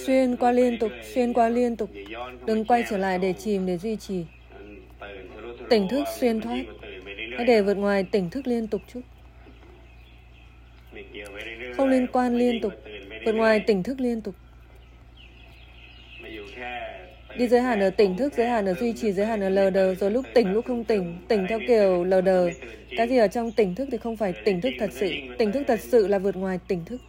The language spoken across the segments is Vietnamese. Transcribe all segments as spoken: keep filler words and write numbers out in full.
xuyên qua liên tục, xuyên qua liên tục. Đừng quay trở lại để chìm, để duy trì. Tỉnh thức xuyên thoát. Hãy để vượt ngoài tỉnh thức liên tục chút. Không liên quan liên tục, vượt ngoài tỉnh thức liên tục. Đi giới hạn ở tỉnh thức, giới hạn ở duy trì, giới hạn ở lờ đờ, rồi lúc tỉnh lúc không tỉnh, tỉnh theo kiểu lờ đờ. Cái gì ở trong tỉnh thức thì không phải tỉnh thức thật sự. Tỉnh thức thật sự là vượt ngoài tỉnh thức.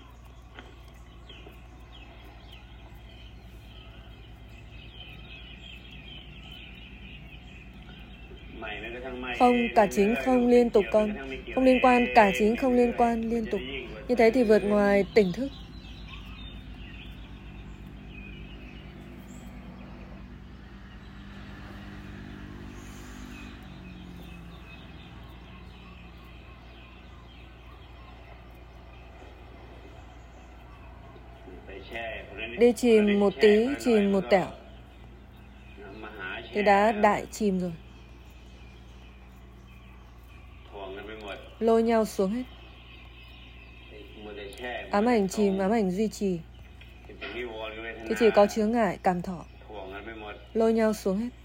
Không, cả chính không liên tục con. Không liên quan, cả chính không liên quan liên tục. Như thế thì vượt ngoài tỉnh thức. Đi chìm một tí, chìm một tẻo thì đã đại chìm rồi. Lôi nhau xuống hết. Ám ảnh chìm, ám ảnh duy trì thì chỉ có chướng ngại, cảm thọ. Lôi nhau xuống hết.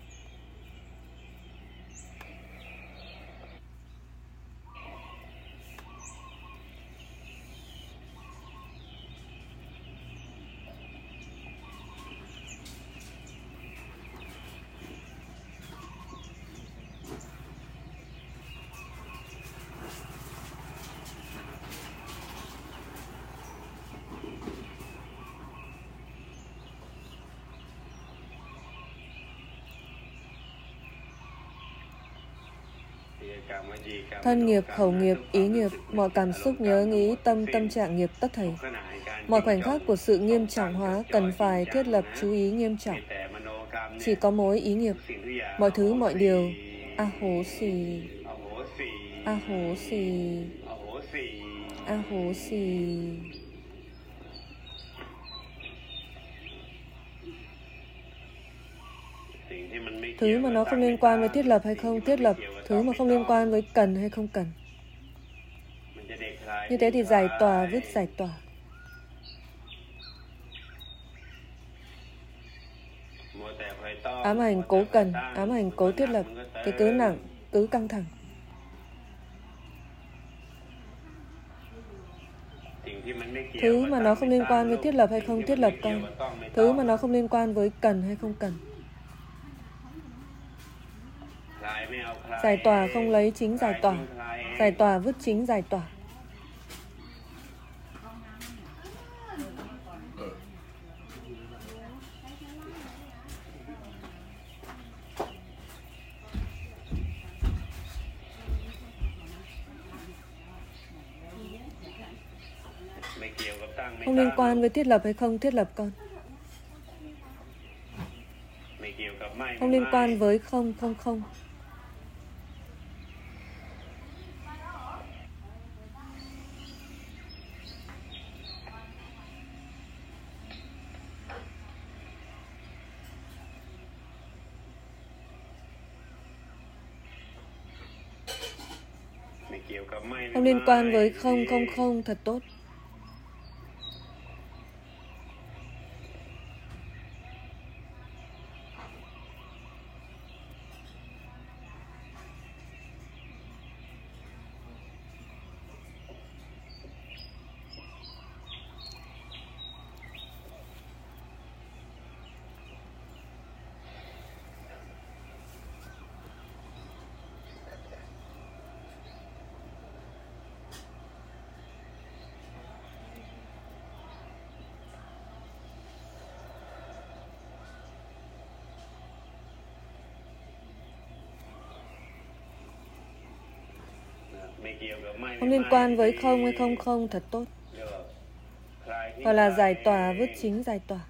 Thân nghiệp, khẩu nghiệp, ý nghiệp, mọi cảm xúc, nhớ nghĩ, tâm, tâm trạng nghiệp tất thảy. Mọi khoảnh khắc của sự nghiêm trọng hóa cần phải thiết lập chú ý nghiêm trọng. Chỉ có mối ý nghiệp. Mọi thứ, mọi điều. A hố xì. A hố xì. A hố xì. Thứ mà nó không liên quan với thiết lập hay không thiết lập, thứ mà không liên quan với cần hay không cần. Như thế thì giải tỏa, vứt giải tỏa. Ám ảnh cố cần, ám ảnh cố thiết lập thì cứ nặng, cứ căng thẳng. Thứ mà nó không liên quan với thiết lập hay không thiết lập con. Thứ mà nó không liên quan với cần hay không cần. Giải tỏa không lấy chính giải tỏa. Giải tỏa vứt chính giải tỏa. Không liên quan với thiết lập hay không thiết lập con. Không liên quan với không, không, không. Không liên quan với không, không, không, thật tốt. Không liên quan với không hay không không, thật tốt. Gọi là giải tỏa, vứt chính giải tỏa.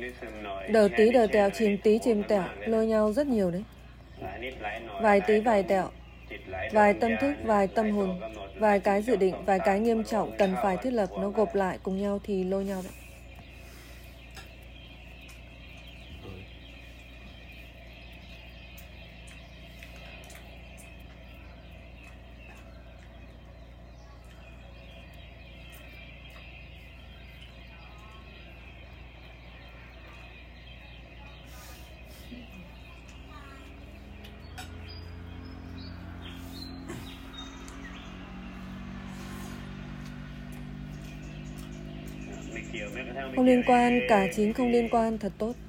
Đờ tí đờ tẹo, chìm tí chìm tẹo, lôi nhau rất nhiều đấy. Vài tí vài tẹo, vài tâm thức, vài tâm hồn, vài cái dự định, vài cái nghiêm trọng cần phải thiết lập, nó gộp lại cùng nhau thì lôi nhau đấy. Không liên quan, cả chín không liên quan, thật tốt.